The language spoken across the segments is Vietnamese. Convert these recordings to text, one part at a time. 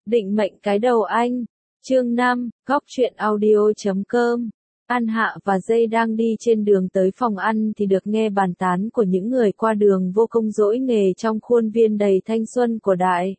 Định mệnh cái đầu anh. Chương 5, góc truyện audio.com. An Hạ và Dây đang đi trên đường tới phòng ăn thì được nghe bàn tán của những người qua đường vô công dỗi nghề trong khuôn viên đầy thanh xuân của đại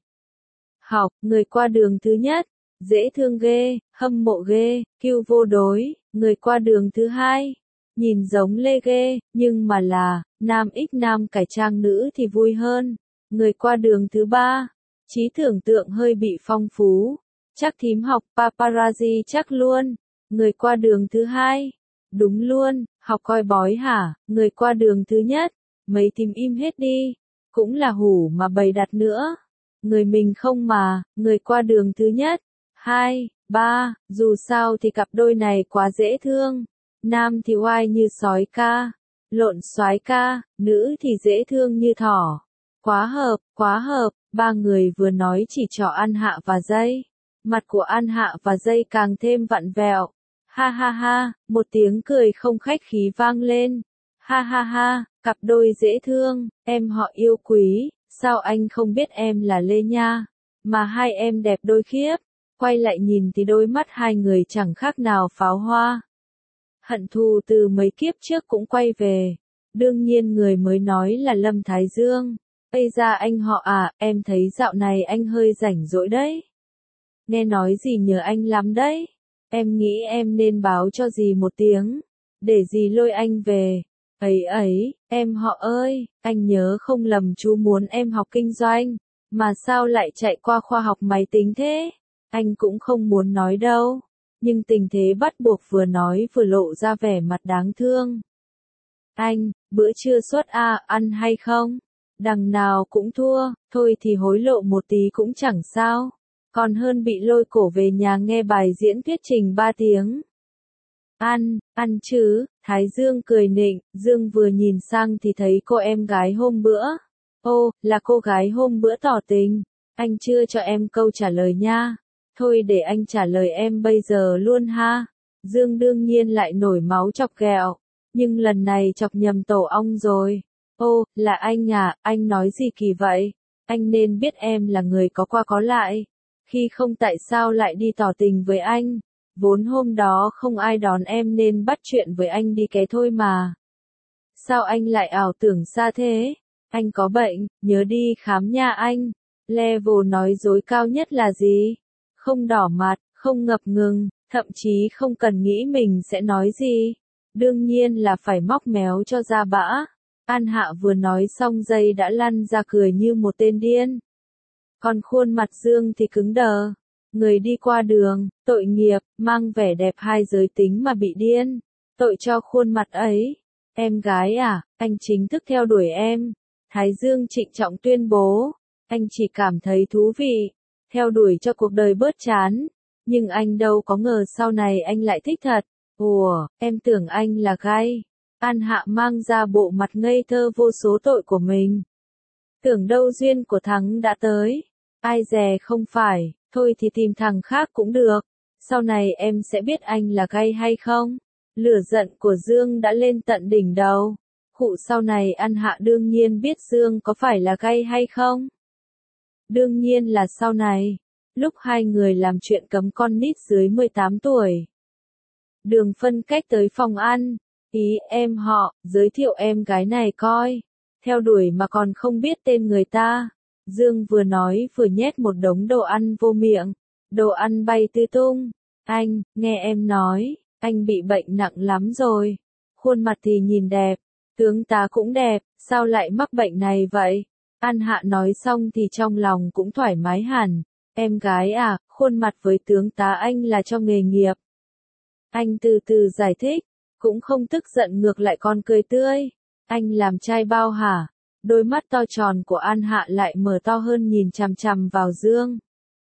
học. Người qua đường thứ nhất, dễ thương ghê, hâm mộ ghê, kiêu vô đối. Người qua đường thứ hai, nhìn giống Lê ghê, nhưng mà là nam x nam cải trang nữ thì vui hơn. Người qua đường thứ ba, trí tưởng tượng hơi bị phong phú. Chắc thím học paparazzi chắc luôn. Người qua đường thứ hai, đúng luôn, học coi bói hả? Người qua đường thứ nhất, mấy thím im hết đi, cũng là hủ mà bày đặt nữa. Người mình không mà. Người qua đường thứ nhất, 2, 3, dù sao thì cặp đôi này quá dễ thương. Nam thì oai như sói ca, lộn soái ca, nữ thì dễ thương như thỏ. Quá hợp, quá hợp. Ba người vừa nói chỉ trỏ An Hạ và Dây. Mặt của An Hạ và Dây càng thêm vặn vẹo. Ha ha ha, một tiếng cười không khách khí vang lên. Ha ha ha, cặp đôi dễ thương, em họ yêu quý, sao anh không biết em là Lê nha, mà hai em đẹp đôi khiếp. Quay lại nhìn thì đôi mắt hai người chẳng khác nào pháo hoa. Hận thù từ mấy kiếp trước cũng quay về. Đương nhiên người mới nói là Lâm Thái Dương. Ây da anh họ à, em thấy dạo này anh hơi rảnh rỗi đấy. Nghe nói gì nhờ anh lắm đấy. Em nghĩ em nên báo cho dì một tiếng, để dì lôi anh về. Ấy ấy, em họ ơi, anh nhớ không lầm chú muốn em học kinh doanh, mà sao lại chạy qua khoa học máy tính thế? Anh cũng không muốn nói đâu, nhưng tình thế bắt buộc vừa nói vừa lộ ra vẻ mặt đáng thương. Anh, bữa trưa suất ăn hay không? Đằng nào cũng thua, thôi thì hối lộ một tí cũng chẳng sao. Còn hơn bị lôi cổ về nhà nghe bài diễn thuyết trình 3 tiếng. Ăn chứ, Thái Dương cười nịnh, Dương vừa nhìn sang thì thấy cô em gái hôm bữa. Ô, là cô gái hôm bữa tỏ tình. Anh chưa cho em câu trả lời nha. Thôi để anh trả lời em bây giờ luôn ha. Dương đương nhiên lại nổi máu chọc ghẹo, nhưng lần này chọc nhầm tổ ong rồi. Ô, là anh à, anh nói gì kỳ vậy? Anh nên biết em là người có qua có lại. Khi không tại sao lại đi tỏ tình với anh? Vốn hôm đó không ai đón em nên bắt chuyện với anh đi ké thôi mà. Sao anh lại ảo tưởng xa thế? Anh có bệnh, nhớ đi khám nha anh. Level nói dối cao nhất là gì? Không đỏ mặt, không ngập ngừng, thậm chí không cần nghĩ mình sẽ nói gì. Đương nhiên là phải móc méo cho ra bã. An Hạ vừa nói xong Dây đã lăn ra cười như một tên điên. Còn khuôn mặt Dương thì cứng đờ. Người đi qua đường, tội nghiệp, mang vẻ đẹp hai giới tính mà bị điên. Tội cho khuôn mặt ấy. Em gái à, anh chính thức theo đuổi em. Thái Dương trịnh trọng tuyên bố. Anh chỉ cảm thấy thú vị. Theo đuổi cho cuộc đời bớt chán. Nhưng anh đâu có ngờ sau này anh lại thích thật. Ủa, em tưởng anh là gay. An Hạ mang ra bộ mặt ngây thơ vô số tội của mình. Tưởng đâu duyên của thắng đã tới. Ai dè không phải, thôi thì tìm thằng khác cũng được. Sau này em sẽ biết anh là gay hay không. Lửa giận của Dương đã lên tận đỉnh đầu. Khụ sau này An Hạ đương nhiên biết Dương có phải là gay hay không. Đương nhiên là sau này, lúc hai người làm chuyện cấm con nít dưới 18 tuổi. Đường phân cách tới phòng ăn. Ý em họ, giới thiệu em gái này coi. Theo đuổi mà còn không biết tên người ta. Dương vừa nói vừa nhét một đống đồ ăn vô miệng. Đồ ăn bay tứ tung. Anh, nghe em nói, anh bị bệnh nặng lắm rồi. Khuôn mặt thì nhìn đẹp, tướng tá cũng đẹp, sao lại mắc bệnh này vậy? An Hạ nói xong thì trong lòng cũng thoải mái hẳn. Em gái à, khuôn mặt với tướng tá anh là cho nghề nghiệp. Anh từ từ giải thích, cũng không tức giận ngược lại còn cười tươi. Anh làm trai bao hả? Đôi mắt to tròn của An Hạ lại mở to hơn nhìn chằm chằm vào Dương.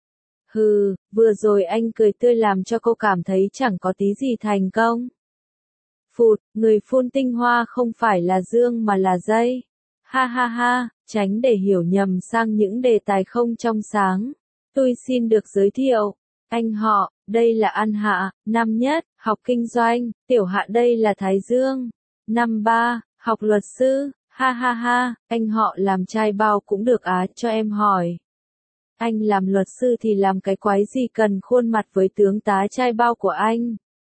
Hừ, vừa rồi anh cười tươi làm cho cô cảm thấy chẳng có tí gì thành công. Phụt, người phun tinh hoa không phải là Dương mà là Dây. Ha ha ha, tránh để hiểu nhầm sang những đề tài không trong sáng. Tôi xin được giới thiệu. Anh họ, đây là An Hạ, năm nhất, học kinh doanh. Tiểu Hạ đây là Thái Dương, năm 3, học luật sư. Ha ha ha, anh họ làm trai bao cũng được á, cho em hỏi. Anh làm luật sư thì làm cái quái gì cần khuôn mặt với tướng tá trai bao của anh?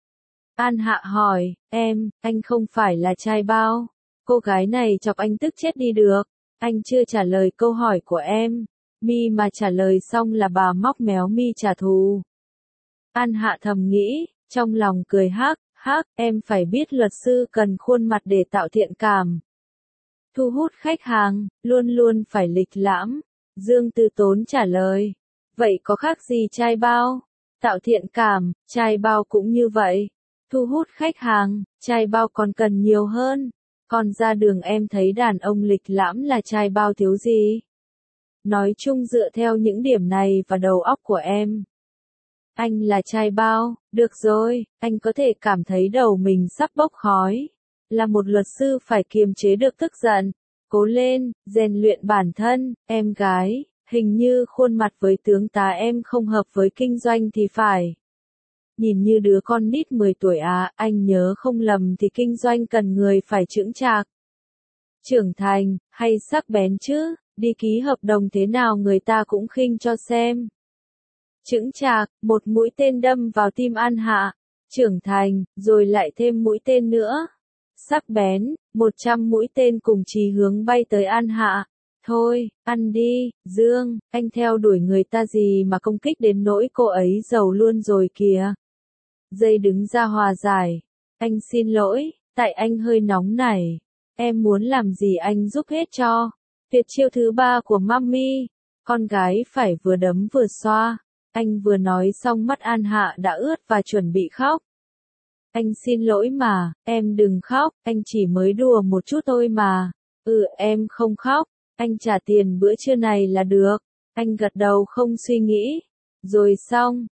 An Hạ hỏi, anh không phải là trai bao. Cô gái này chọc anh tức chết đi được. Anh chưa trả lời câu hỏi của em. Mi mà trả lời xong là bà móc méo Mi trả thù. An Hạ thầm nghĩ, trong lòng cười hắc, em phải biết luật sư cần khuôn mặt để tạo thiện cảm. Thu hút khách hàng, luôn luôn phải lịch lãm. Dương Tư Tốn trả lời, vậy có khác gì trai bao? Tạo thiện cảm, trai bao cũng như vậy. Thu hút khách hàng, trai bao còn cần nhiều hơn. Còn ra đường em thấy đàn ông lịch lãm là trai bao thiếu gì? Nói chung dựa theo những điểm này và đầu óc của em. Anh là trai bao, được rồi, anh có thể cảm thấy đầu mình sắp bốc khói. Là một luật sư phải kiềm chế được tức giận. Cố lên, rèn luyện bản thân, em gái, hình như khuôn mặt với tướng tá em không hợp với kinh doanh thì phải. Nhìn như đứa con nít 10 tuổi à, anh nhớ không lầm thì kinh doanh cần người phải chững chạc. Trưởng thành, hay sắc bén chứ, đi ký hợp đồng thế nào người ta cũng khinh cho xem. Chững chạc, một mũi tên đâm vào tim An Hạ. Trưởng thành, rồi lại thêm mũi tên nữa. Sắc bén, 100 mũi tên cùng chí hướng bay tới An Hạ. Thôi, ăn đi, Dương, anh theo đuổi người ta gì mà công kích đến nỗi cô ấy giàu luôn rồi kìa. Dây đứng ra hòa giải. Anh xin lỗi, tại anh hơi nóng này. Em muốn làm gì anh giúp hết cho. Tuyệt chiêu thứ 3 của Mummy. Con gái phải vừa đấm vừa xoa. Anh vừa nói xong mắt An Hạ đã ướt và chuẩn bị khóc. Anh xin lỗi mà, em đừng khóc, anh chỉ mới đùa một chút thôi mà. Em không khóc, anh trả tiền bữa trưa này là được. Anh gật đầu không suy nghĩ. Rồi xong,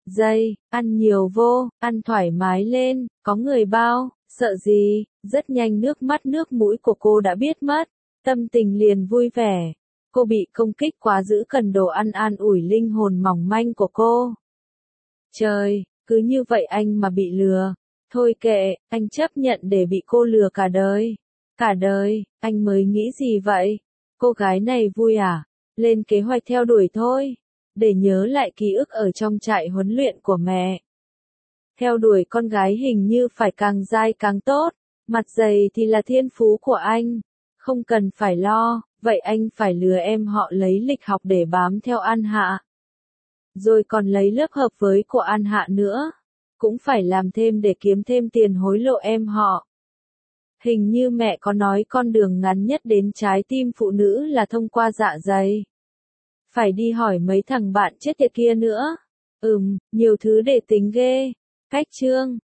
ăn nhiều vô, ăn thoải mái lên, có người bao, sợ gì, rất nhanh nước mắt nước mũi của cô đã biết mất. Tâm tình liền vui vẻ. Cô bị công kích quá dữ cần đồ ăn an ủi linh hồn mỏng manh của cô. Trời, cứ như vậy anh mà bị lừa. Thôi kệ, anh chấp nhận để bị cô lừa cả đời. Cả đời, anh mới nghĩ gì vậy? Cô gái này vui à? Lên kế hoạch theo đuổi thôi. Để nhớ lại ký ức ở trong trại huấn luyện của mẹ. Theo đuổi con gái hình như phải càng dai càng tốt. Mặt dày thì là thiên phú của anh. Không cần phải lo, vậy anh phải lừa em họ lấy lịch học để bám theo An Hạ. Rồi còn lấy lớp hợp với của An Hạ nữa. Cũng phải làm thêm để kiếm thêm tiền hối lộ em họ. Hình như mẹ có nói con đường ngắn nhất đến trái tim phụ nữ là thông qua dạ dày. Phải đi hỏi mấy thằng bạn chết tiệt kia nữa. Nhiều thứ để tính ghê. Cách chương